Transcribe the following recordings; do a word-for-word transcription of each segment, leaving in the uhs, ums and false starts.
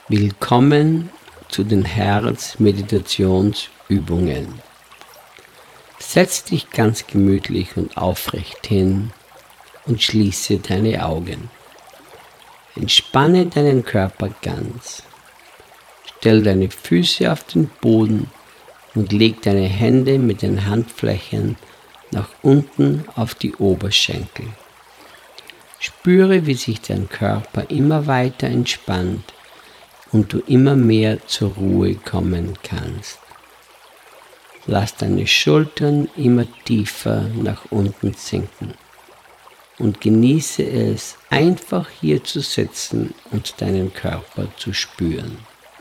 Willkommen zu den Herzmeditationsübungen. Setz dich ganz gemütlich und aufrecht hin und schließe deine Augen. Entspanne deinen Körper ganz. Stell deine Füße auf den Boden und leg deine Hände mit den Handflächen nach unten auf die Oberschenkel. Spüre, wie sich dein Körper immer weiter entspannt und du immer mehr zur Ruhe kommen kannst. Lass deine Schultern immer tiefer nach unten sinken und genieße es, einfach hier zu sitzen und deinen Körper zu spüren.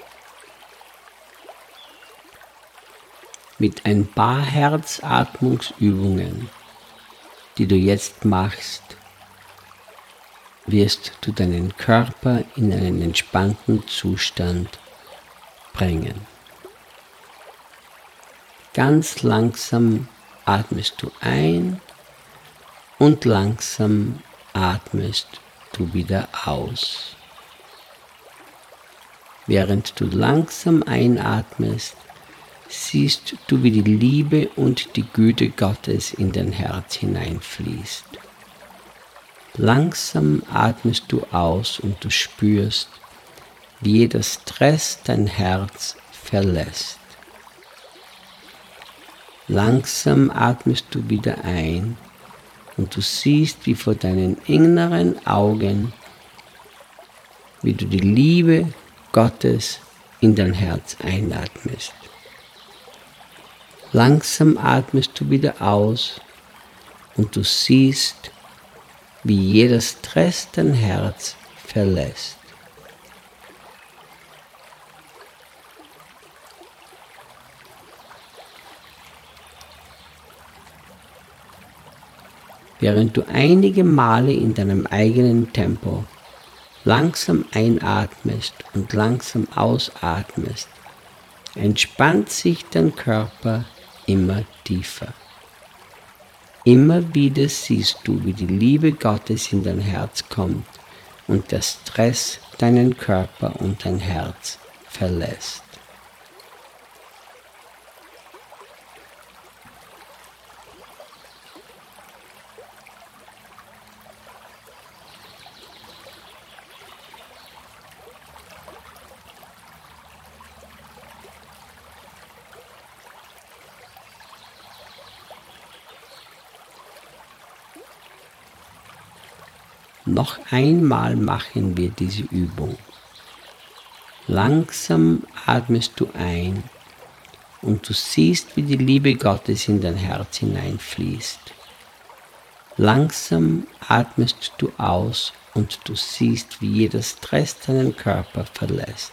Mit ein paar Herzatmungsübungen, die du jetzt machst, wirst du deinen Körper in einen entspannten Zustand bringen. Ganz langsam atmest du ein und langsam atmest du wieder aus. Während du langsam einatmest, siehst du, wie die Liebe und die Güte Gottes in dein Herz hineinfließt. Langsam atmest du aus und du spürst, wie jeder Stress dein Herz verlässt. Langsam atmest du wieder ein und du siehst, wie vor deinen inneren Augen, wie du die Liebe Gottes in dein Herz einatmest. Langsam atmest du wieder aus und du siehst, wie jeder Stress dein Herz verlässt. Während du einige Male in deinem eigenen Tempo langsam einatmest und langsam ausatmest, entspannt sich dein Körper immer tiefer. Immer wieder siehst du, wie die Liebe Gottes in dein Herz kommt und der Stress deinen Körper und dein Herz verlässt. Noch einmal machen wir diese Übung. Langsam atmest du ein und du siehst, wie die Liebe Gottes in dein Herz hineinfließt. Langsam atmest du aus und du siehst, wie jeder Stress deinen Körper verlässt.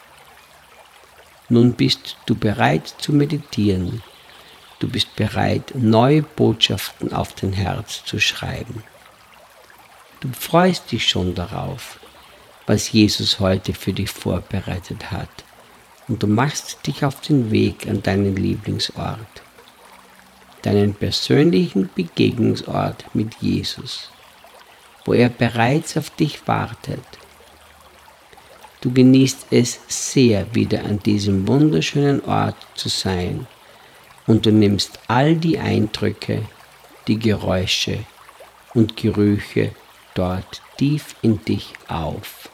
Nun bist du bereit zu meditieren. Du bist bereit, neue Botschaften auf dein Herz zu schreiben. Du freust dich schon darauf, was Jesus heute für dich vorbereitet hat, und du machst dich auf den Weg an deinen Lieblingsort, deinen persönlichen Begegnungsort mit Jesus, wo er bereits auf dich wartet. Du genießt es sehr, wieder an diesem wunderschönen Ort zu sein, und du nimmst all die Eindrücke, die Geräusche und Gerüche dort tief in dich auf.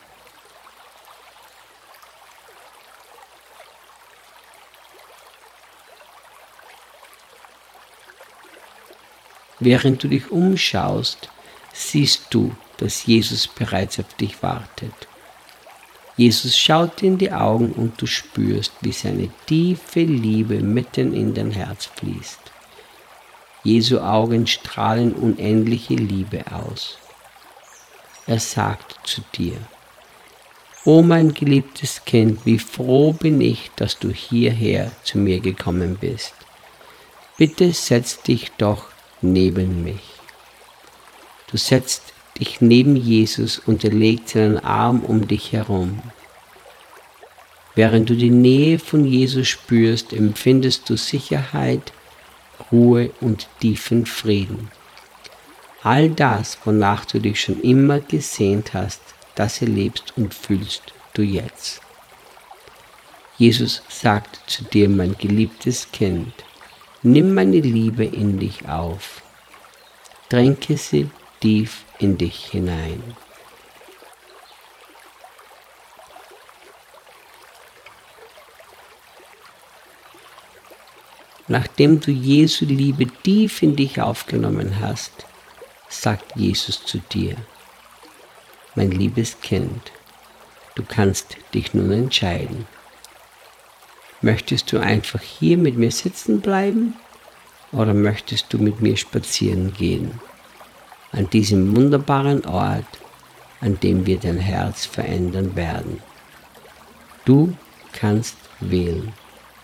Während du dich umschaust, siehst du, dass Jesus bereits auf dich wartet. Jesus schaut dir in die Augen und du spürst, wie seine tiefe Liebe mitten in dein Herz fließt. Jesu Augen strahlen unendliche Liebe aus. Er sagt zu dir: O mein geliebtes Kind, wie froh bin ich, dass du hierher zu mir gekommen bist. Bitte setz dich doch neben mich. Du setzt dich neben Jesus und er legt seinen Arm um dich herum. Während du die Nähe von Jesus spürst, empfindest du Sicherheit, Ruhe und tiefen Frieden. All das, wonach du dich schon immer gesehnt hast, das erlebst und fühlst du jetzt. Jesus sagt zu dir, mein geliebtes Kind, nimm meine Liebe in dich auf, tränke sie tief in dich hinein. Nachdem du Jesu Liebe tief in dich aufgenommen hast, sagt Jesus zu dir, mein liebes Kind, du kannst dich nun entscheiden. Möchtest du einfach hier mit mir sitzen bleiben oder möchtest du mit mir spazieren gehen? An diesem wunderbaren Ort, an dem wir dein Herz verändern werden. Du kannst wählen.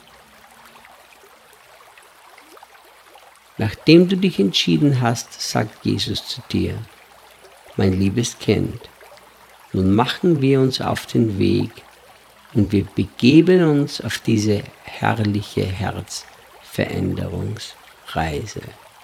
Nachdem du dich entschieden hast, sagt Jesus zu dir, mein liebes Kind, nun machen wir uns auf den Weg und wir begeben uns auf diese herrliche Herzveränderungsreise.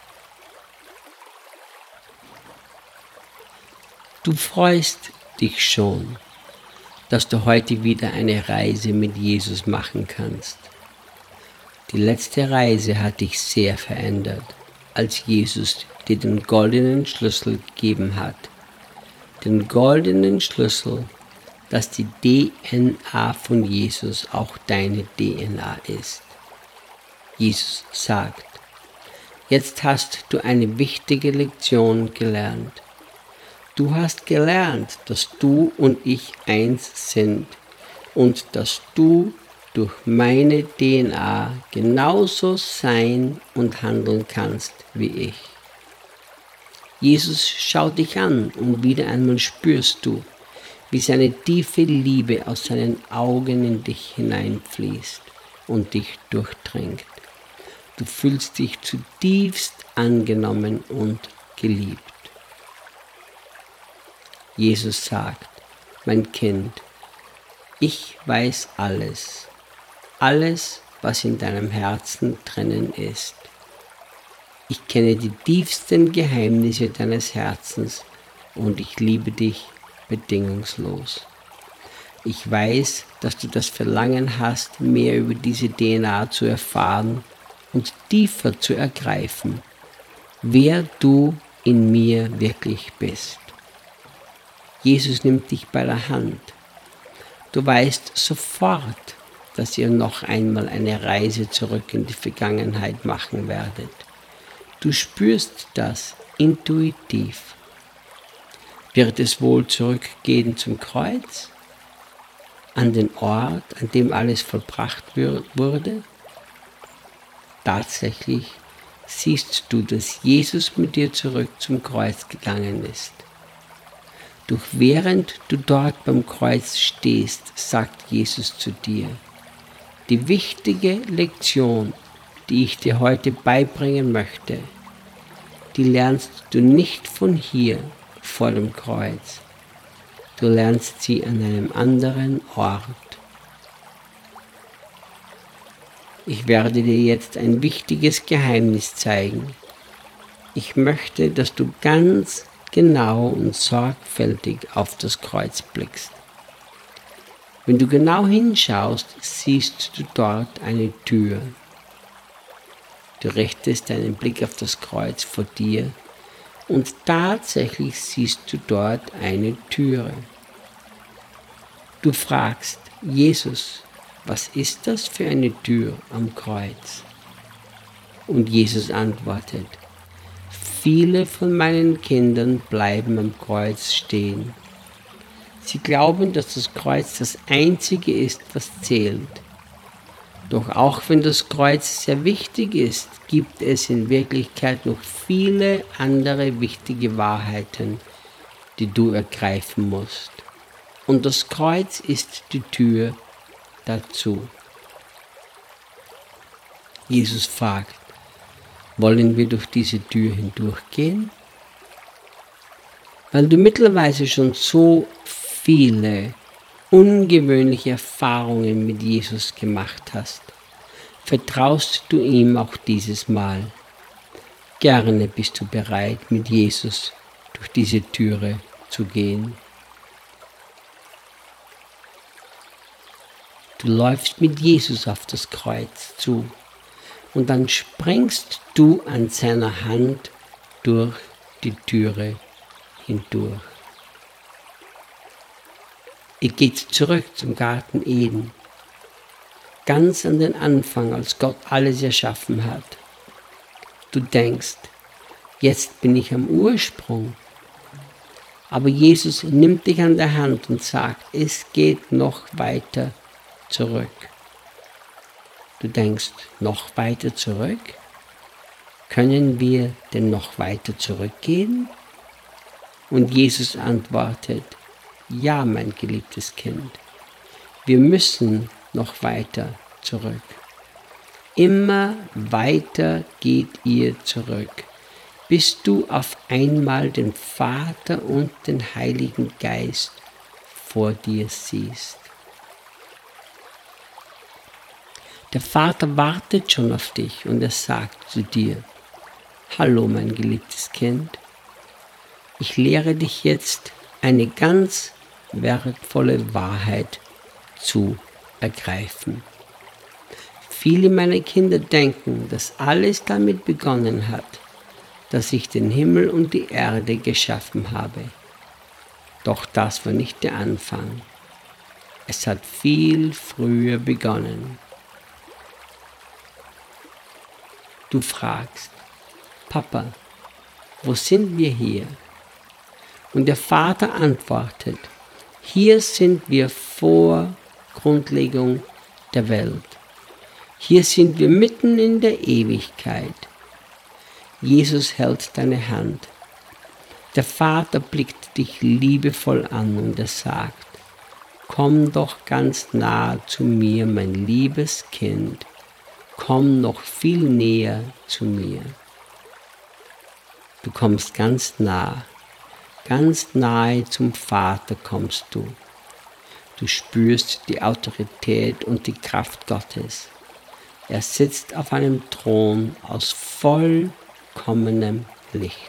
Du freust dich schon, dass du heute wieder eine Reise mit Jesus machen kannst. Die letzte Reise hat dich sehr verändert, als Jesus dir den goldenen Schlüssel gegeben hat. Den goldenen Schlüssel, dass die D N A von Jesus auch deine D N A ist. Jesus sagt, jetzt hast du eine wichtige Lektion gelernt. Du hast gelernt, dass du und ich eins sind und dass du durch meine D N A genauso sein und handeln kannst wie ich. Jesus schaut dich an und wieder einmal spürst du, wie seine tiefe Liebe aus seinen Augen in dich hineinfließt und dich durchdringt. Du fühlst dich zutiefst angenommen und geliebt. Jesus sagt, mein Kind, ich weiß alles, alles, was in deinem Herzen drinnen ist. Ich kenne die tiefsten Geheimnisse deines Herzens und ich liebe dich bedingungslos. Ich weiß, dass du das Verlangen hast, mehr über diese D N A zu erfahren und tiefer zu ergreifen, wer du in mir wirklich bist. Jesus nimmt dich bei der Hand. Du weißt sofort, dass ihr noch einmal eine Reise zurück in die Vergangenheit machen werdet. Du spürst das intuitiv. Wird es wohl zurückgehen zum Kreuz? An den Ort, an dem alles vollbracht wurde? Tatsächlich siehst du, dass Jesus mit dir zurück zum Kreuz gegangen ist. Doch während du dort beim Kreuz stehst, sagt Jesus zu dir, die wichtige Lektion, die ich dir heute beibringen möchte, die lernst du nicht von hier vor dem Kreuz. Du lernst sie an einem anderen Ort. Ich werde dir jetzt ein wichtiges Geheimnis zeigen. Ich möchte, dass du ganz genau und sorgfältig auf das Kreuz blickst. Wenn du genau hinschaust, siehst du dort eine Tür. Du richtest deinen Blick auf das Kreuz vor dir und tatsächlich siehst du dort eine Türe. Du fragst, Jesus, was ist das für eine Tür am Kreuz? Und Jesus antwortet, viele von meinen Kindern bleiben am Kreuz stehen. Sie glauben, dass das Kreuz das Einzige ist, was zählt. Doch auch wenn das Kreuz sehr wichtig ist, gibt es in Wirklichkeit noch viele andere wichtige Wahrheiten, die du ergreifen musst. Und das Kreuz ist die Tür dazu. Jesus fragt, wollen wir durch diese Tür hindurchgehen? Weil du mittlerweile schon so viele ungewöhnliche Erfahrungen mit Jesus gemacht hast, vertraust du ihm auch dieses Mal. Gerne bist du bereit, mit Jesus durch diese Türe zu gehen. Du läufst mit Jesus auf das Kreuz zu und dann springst du an seiner Hand durch die Türe hindurch. Ihr geht zurück zum Garten Eden, ganz an den Anfang, als Gott alles erschaffen hat. Du denkst, jetzt bin ich am Ursprung. Aber Jesus nimmt dich an der Hand und sagt, es geht noch weiter zurück. Du denkst, noch weiter zurück? Können wir denn noch weiter zurückgehen? Und Jesus antwortet, ja, mein geliebtes Kind, wir müssen noch weiter zurück. Immer weiter geht ihr zurück, bis du auf einmal den Vater und den Heiligen Geist vor dir siehst. Der Vater wartet schon auf dich und er sagt zu dir, hallo mein geliebtes Kind, ich lehre dich jetzt eine ganz wertvolle Wahrheit zu ergreifen. Viele meiner Kinder denken, dass alles damit begonnen hat, dass ich den Himmel und die Erde geschaffen habe. Doch das war nicht der Anfang. Es hat viel früher begonnen. Du fragst, Papa, wo sind wir hier? Und der Vater antwortet, hier sind wir vor Grundlegung der Welt. Hier sind wir mitten in der Ewigkeit. Jesus hält deine Hand. Der Vater blickt dich liebevoll an und er sagt, komm doch ganz nah zu mir, mein liebes Kind. Komm noch viel näher zu mir. Du kommst ganz nah, ganz nahe zum Vater kommst du. Du spürst die Autorität und die Kraft Gottes. Er sitzt auf einem Thron aus vollkommenem Licht.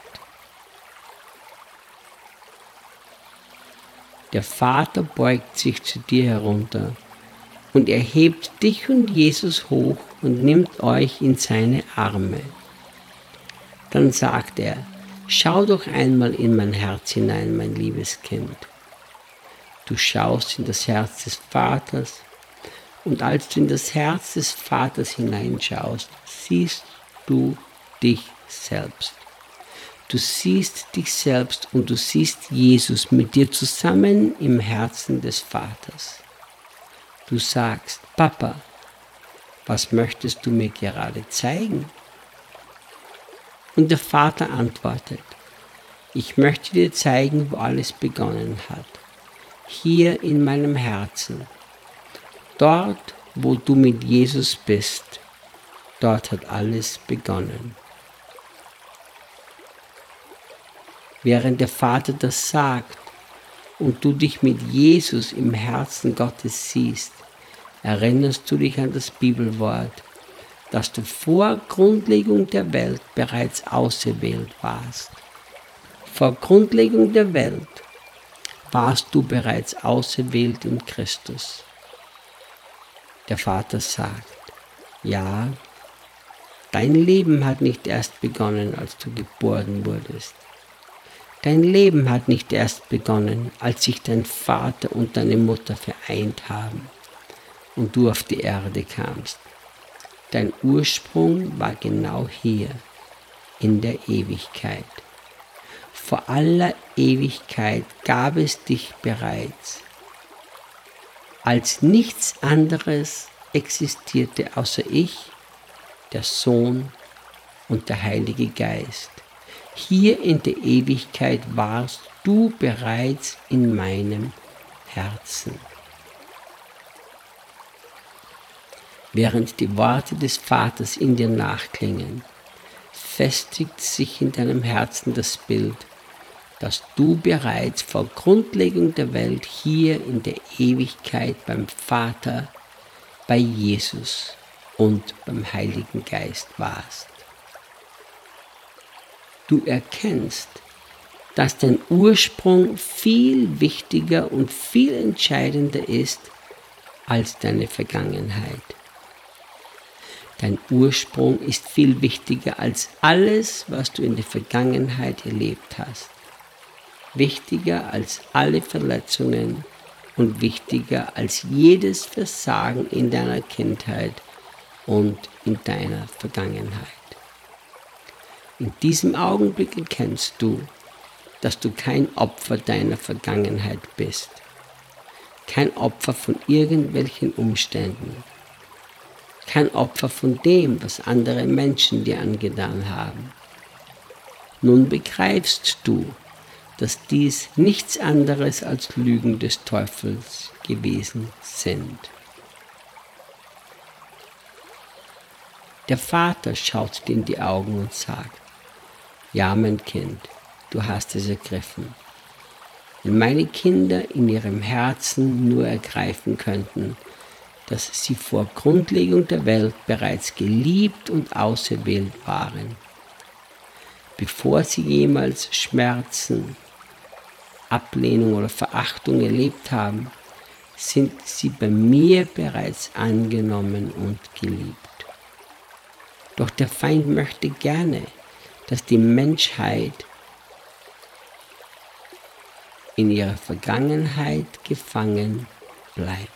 Der Vater beugt sich zu dir herunter und er hebt dich und Jesus hoch und nimmt euch in seine Arme. Dann sagt er, schau doch einmal in mein Herz hinein, mein liebes Kind. Du schaust in das Herz des Vaters und als du in das Herz des Vaters hineinschaust, siehst du dich selbst. Du siehst dich selbst und du siehst Jesus mit dir zusammen im Herzen des Vaters. Du sagst, Papa, was möchtest du mir gerade zeigen? Und der Vater antwortet, ich möchte dir zeigen, wo alles begonnen hat. Hier in meinem Herzen. Dort, wo du mit Jesus bist, dort hat alles begonnen. Während der Vater das sagt und du dich mit Jesus im Herzen Gottes siehst, erinnerst du dich an das Bibelwort, dass du vor Grundlegung der Welt bereits auserwählt warst. Vor Grundlegung der Welt warst du bereits auserwählt in Christus. Der Vater sagt, ja, dein Leben hat nicht erst begonnen, als du geboren wurdest. Dein Leben hat nicht erst begonnen, als sich dein Vater und deine Mutter vereint haben und du auf die Erde kamst. Dein Ursprung war genau hier, in der Ewigkeit. Vor aller Ewigkeit gab es dich bereits. Als nichts anderes existierte außer ich, der Sohn und der Heilige Geist. Hier in der Ewigkeit warst du bereits in meinem Herzen. Während die Worte des Vaters in dir nachklingen, festigt sich in deinem Herzen das Bild, dass du bereits vor Grundlegung der Welt hier in der Ewigkeit beim Vater, bei Jesus und beim Heiligen Geist warst. Du erkennst, dass dein Ursprung viel wichtiger und viel entscheidender ist als deine Vergangenheit. Dein Ursprung ist viel wichtiger als alles, was du in der Vergangenheit erlebt hast. Wichtiger als alle Verletzungen und wichtiger als jedes Versagen in deiner Kindheit und in deiner Vergangenheit. In diesem Augenblick erkennst du, dass du kein Opfer deiner Vergangenheit bist, kein Opfer von irgendwelchen Umständen, kein Opfer von dem, was andere Menschen dir angetan haben. Nun begreifst du, dass dies nichts anderes als Lügen des Teufels gewesen sind. Der Vater schaut dir in die Augen und sagt: Ja, mein Kind, du hast es ergriffen. Wenn meine Kinder in ihrem Herzen nur ergreifen könnten, dass sie vor Grundlegung der Welt bereits geliebt und auserwählt waren, bevor sie jemals Schmerzen, Ablehnung oder Verachtung erlebt haben, sind sie bei mir bereits angenommen und geliebt. Doch der Feind möchte gerne, dass die Menschheit in ihrer Vergangenheit gefangen bleibt.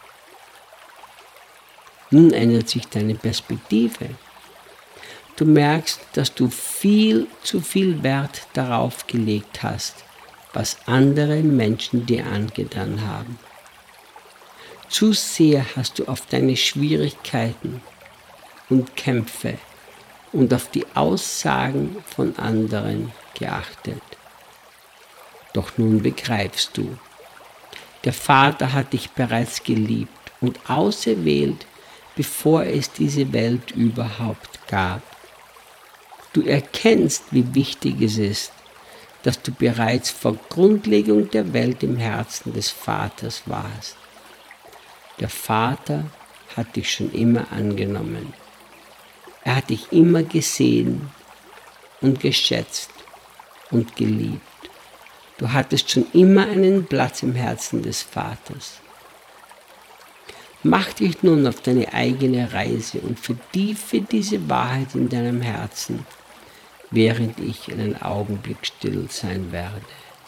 Nun ändert sich deine Perspektive. Du merkst, dass du viel zu viel Wert darauf gelegt hast, was andere Menschen dir angetan haben. Zu sehr hast du auf deine Schwierigkeiten und Kämpfe und auf die Aussagen von anderen geachtet. Doch nun begreifst du, der Vater hat dich bereits geliebt und auserwählt, bevor es diese Welt überhaupt gab. Du erkennst, wie wichtig es ist, dass du bereits vor Grundlegung der Welt im Herzen des Vaters warst. Der Vater hat dich schon immer angenommen. Er hat dich immer gesehen und geschätzt und geliebt. Du hattest schon immer einen Platz im Herzen des Vaters. Mach dich nun auf deine eigene Reise und vertiefe diese Wahrheit in deinem Herzen, während ich einen Augenblick still sein werde.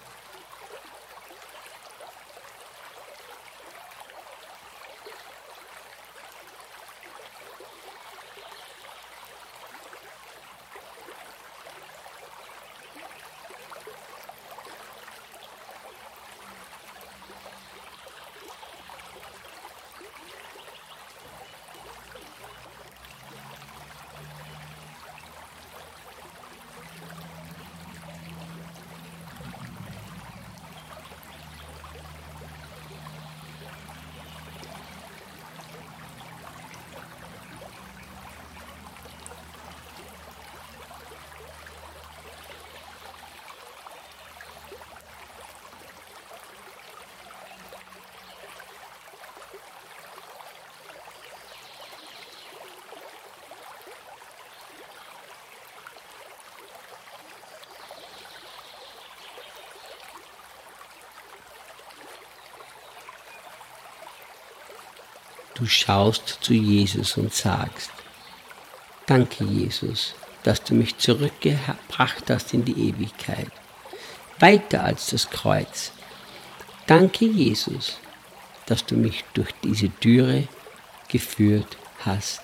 Du schaust zu Jesus und sagst: Danke, Jesus, dass du mich zurückgebracht hast in die Ewigkeit, weiter als das Kreuz. Danke, Jesus, dass du mich durch diese Türe geführt hast.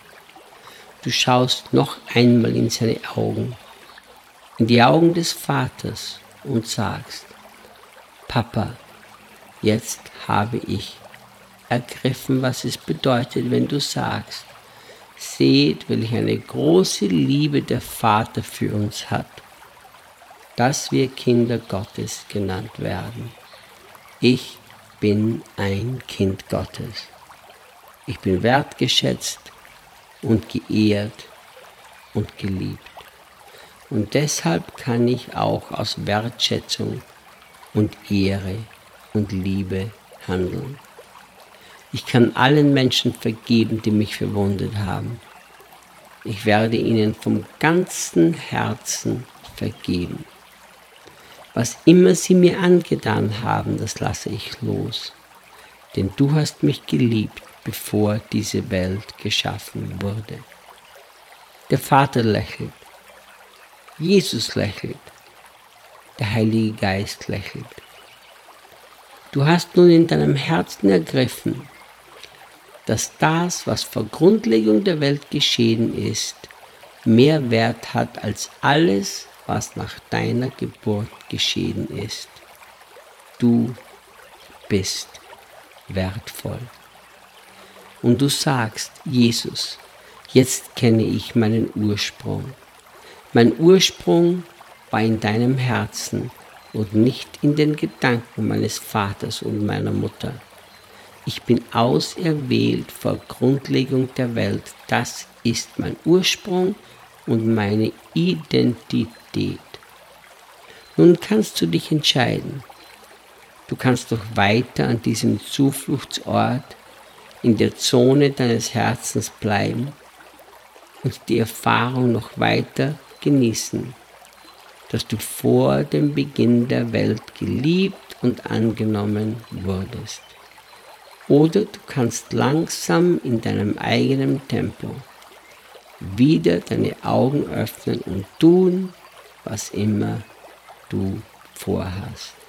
Du schaust noch einmal in seine Augen, in die Augen des Vaters und sagst: Papa, jetzt habe ich ergriffen, was es bedeutet, wenn du sagst: Seht, welch eine große Liebe der Vater für uns hat, dass wir Kinder Gottes genannt werden. Ich bin ein Kind Gottes. Ich bin wertgeschätzt und geehrt und geliebt. Und deshalb kann ich auch aus Wertschätzung und Ehre und Liebe handeln. Ich kann allen Menschen vergeben, die mich verwundet haben. Ich werde ihnen vom ganzen Herzen vergeben. Was immer sie mir angetan haben, das lasse ich los. denn du hast mich geliebt, bevor diese Welt geschaffen wurde. Der Vater lächelt, Jesus lächelt, der Heilige Geist lächelt. Du hast nun in deinem Herzen ergriffen, dass das, was vor Grundlegung der Welt geschehen ist, mehr Wert hat als alles, was nach deiner Geburt geschehen ist. Du bist wertvoll. Und du sagst, Jesus, jetzt kenne ich meinen Ursprung. Mein Ursprung war in deinem Herzen und nicht in den Gedanken meines Vaters und meiner Mutter. Ich bin auserwählt vor Grundlegung der Welt. Das ist mein Ursprung und meine Identität. Nun kannst du dich entscheiden. Du kannst doch weiter an diesem Zufluchtsort in der Zone deines Herzens bleiben und die Erfahrung noch weiter genießen, dass du vor dem Beginn der Welt geliebt und angenommen wurdest. Oder du kannst langsam in deinem eigenen Tempo wieder deine Augen öffnen und tun, was immer du vorhast.